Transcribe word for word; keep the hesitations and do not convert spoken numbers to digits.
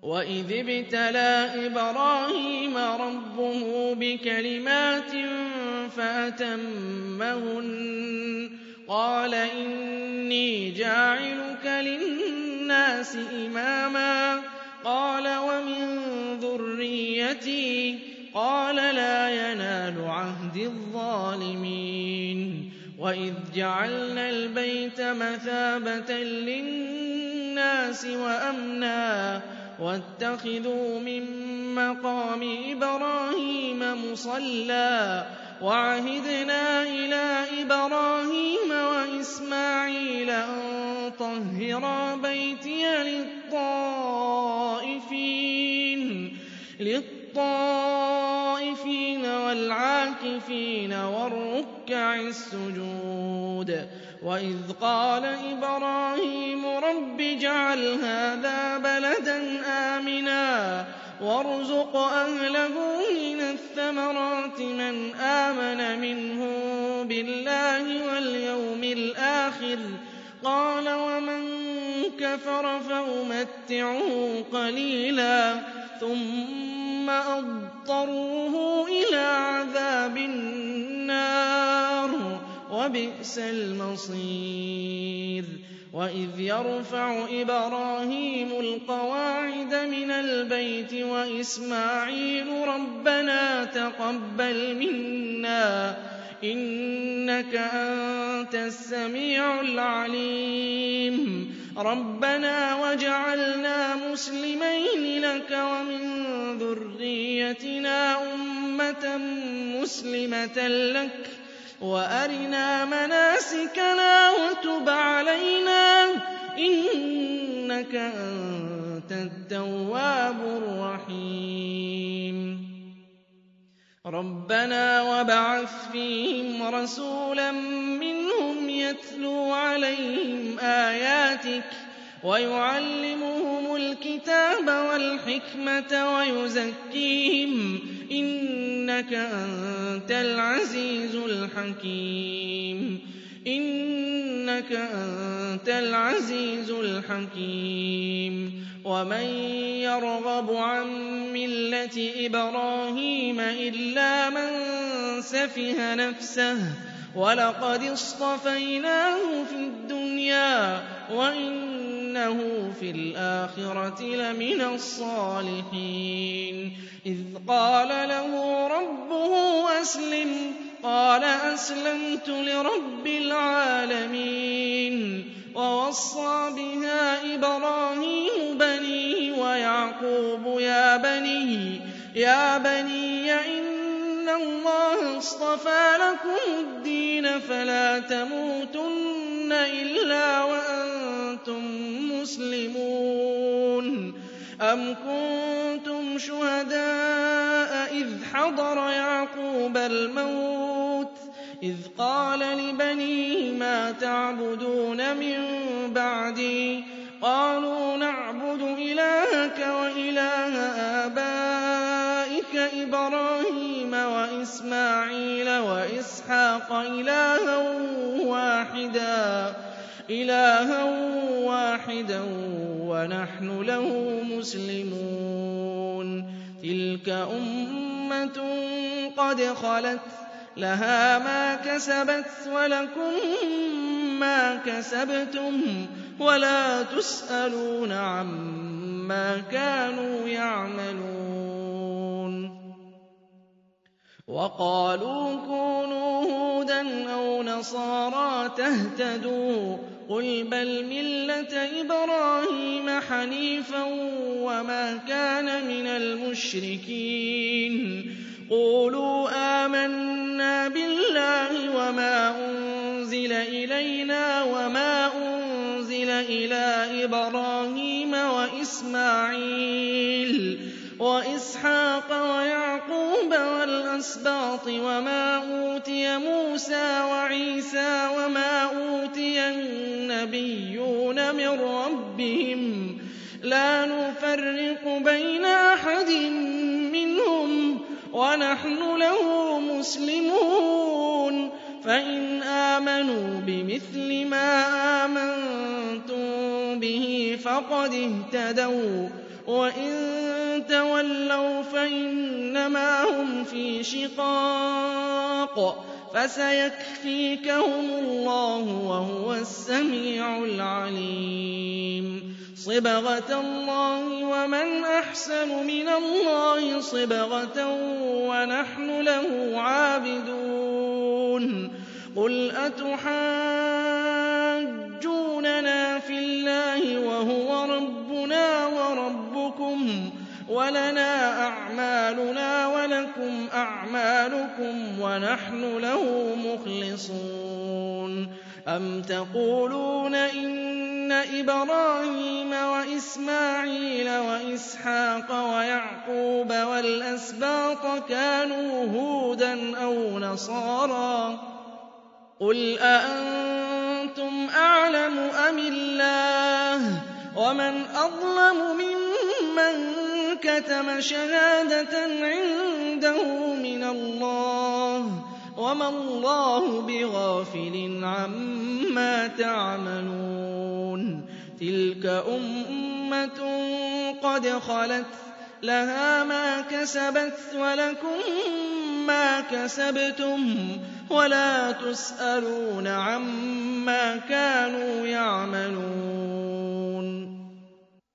وَإِذِ ابْتَلَىٰ إِبْرَاهِيمَ رَبُّهُ بِكَلِمَاتٍ فَأَتَمَّهُنَّ قَالَ إِنِّي جَاعِلُكَ لِلنَّاسِ إِمَامًا قَالَ وَمِن ذُرِّيَّتِي قَالَ لَا يَنَالُ عَهْدِي الظَّالِمِينَ وَإِذْ جَعَلْنَا الْبَيْتَ مَثَابَةً لِّلنَّاسِ وَأَمْنًا وَاتَّخِذُوا مِن مَّقَامِ إِبْرَاهِيمَ مُصَلًّى وَعَهِدْنَا إِلَىٰ إِبْرَاهِيمَ وَإِسْمَاعِيلَ أَن طَهِّرَا بَيْتِيَ لِلطَّائِفِينَ لِلطَّائِفِينَ وَالْعَاكِفِينَ وَالرُّكَّعِ السُّجُودِ وَإِذْ قَالَ إِبْرَاهِيمُ رَبِّ اجْعَلْ هَٰذَا بَلَدًا آمِنًا وَارْزُقْ أَهْلَهُ مِنَ الثَّمَرَاتِ مَنْ آمَنَ مِنْهُم بِاللَّهِ وَالْيَوْمِ الْآخِرِ قَالَ وَمَن كَفَرَ فَأُمَتِّعُهُ قَلِيلًا ثُمَّ أَضْطَرُّهُ إِلَىٰ عَذَابِ النَّارِ ۖ وَبِئْسَ الْمَصِيرُ وَإِذْ يَرْفَعُ إِبْرَاهِيمُ الْقَوَاعِدَ مِنَ الْبَيْتِ وَإِسْمَاعِيلُ رَبَّنَا تَقَبَّلْ مِنَّا إِنَّكَ أَنتَ السَّمِيعُ الْعَلِيمُ رَبَّنَا وَاجْعَلْنَا مُسْلِمَيْنِ لَكَ وَمِن ذُرِّيَّتِنَا أُمَّةً مُّسْلِمَةً لَّكَ وَأَرِنَا مَنَاسِكَنَا وَتُبْ عَلَيْنَا إِنَّكَ أَنتَ التَّوَّابُ الرَّحِيمُ رَبَّنَا وَابْعَثْ فِيهِمْ رَسُولًا مِّنْهُمْ يَتْلُو عَلَيْهِمْ آيَاتِكَ وَيُعَلِّمُهُمُ الْكِتَابَ وَالْحِكْمَةَ وَيُزَكِّيهِمْ إِنَّكَ أَنتَ الْعَزِيزُ الْحَكِيمُ إِنَّكَ أَنتَ الْعَزِيزُ الْحَكِيمُ وَمَن يَرْغَبُ عَن مِّلَّةِ إِبْرَاهِيمَ إِلَّا مَن سَفِهَ نَفْسَهُ وَلَقَدِ اصْطَفَيْنَاهُ فِي الدُّنْيَا وَإِنَّهُ فِي الْآخِرَةِ لَمِنَ الصَّالِحِينَ إِذْ قَالَ لَهُ رَبُّهُ أَسْلِمْ قَالَ أَسْلَمْتُ لِرَبِّ الْعَالَمِينَ وَوَصَّىٰ بِهَا إِبْرَاهِيمُ بَنِيهِ وَيَعْقُوبُ يَا بَنِيَّ يَا بَنِيَّ إِنَّ اللَّهَ اصْطَفَىٰ لَكُمُ الدِّينَ فَلَا تَمُوتُنَّ إِلَّا وَأَنتُم مُّسْلِمُونَ أَمْ كُنتُمْ شُهَدَاءَ إِذْ حَضَرَ يَعْقُوبَ الْمَوْتُ إِذْ قَالَ لِبَنِيهِ مَا تَعْبُدُونَ مِن بَعْدِي قَالُوا نَعْبُدُ إِلَٰهَكَ وَإِلَٰهَ آبَائِكَ إِبْرَاهِيمَ وَإِسْمَاعِيلَ وَإِسْحَاقَ إِلَٰهًا وَاحِدًا إِلَٰهًا وَاحِدًا وَنَحْنُ لَهُ مُسْلِمُونَ تِلْكَ أُمَّةٌ قَدْ خَلَتْ لَهَا مَا كَسَبَتْ وَلَكُم مَّا كَسَبْتُمْ وَلَا تُسْأَلُونَ عَمَّا كَانُوا يَعْمَلُونَ وَقَالُوا كُونُوا هُودًا أَوْ نَصَارَىٰ تَهْتَدُوا قُلْ بَلْ مِلَّةَ إِبْرَاهِيمَ حَنِيفًا وَمَا كَانَ مِنَ الْمُشْرِكِينَ قُولُوا آمَنَّا بِاللَّهِ وَمَا أُنزِلَ إِلَيْنَا وَمَا أُنزِلَ إِلَىٰ إِبْرَاهِيمَ وَإِسْمَاعِيلَ وَإِسْحَاقَ وَيَعْقُوبَ وَالْأَسْبَاطِ وَمَا أُوتِيَ مُوسَىٰ وَعِيسَىٰ وَمَا أُوتِيَ النَّبِيُّونَ مِن رَّبِّهِمْ لَا نُفَرِّقُ بَيْنَ أَحَدٍ مِّنْهُمْ وَنَحْنُ لَهُ مُسْلِمُونَ فَإِنْ آمَنُوا بِمِثْلِ مَا آمَنتُم بِهِ فَقَدِ اهْتَدَوا وَإِن تَوَلَّوْا فَإِنَّمَا هُمْ فِي شِقَاقٍ فَسَيَكْفِيكَهُمُ اللَّهُ ۖ وَهُوَ السَّمِيعُ الْعَلِيمُ صِبْغَةَ اللَّهِ ۖ وَمَنْ أَحْسَنُ مِنَ اللَّهِ صِبْغَةً وَنَحْنُ لَهُ عَابِدُونَ قُلْ أَتُحَاجُّونَنَا فِي اللَّهِ وَهُوَ رَبُّنَا وَرَبُّكُمْ وَلَنَا أَعْمَالُنَا وَلَكُمْ أَعْمَالُكُمْ وَنَحْنُ لَهُ مُخْلِصُونَ أَمْ تَقُولُونَ إِنَّ إِبْرَاهِيمَ وَإِسْمَاعِيلَ وَإِسْحَاقَ وَيَعْقُوبَ وَالْأَسْبَاطَ كَانُوا هُودًا أَوْ نَصَارَىٰ ۗ قُلْ أَأَنتُمْ أَعْلَمُ أَمِ اللَّهُ ۗ وَمَنْ أَظْلَمُ مِمَّن كَتَمَ شَهَادَةً عِندَهُ مِنَ اللَّهِ ۗ وَمَا اللَّهُ بِغَافِلٍ عَمَّا تَعْمَلُونَ تِلْكَ أُمَّةٌ قَدْ خَلَتْ لَهَا مَا كَسَبَتْ وَلَكُم مَّا كَسَبْتُمْ وَلَا تُسْأَلُونَ عَمَّا كَانُوا يَعْمَلُونَ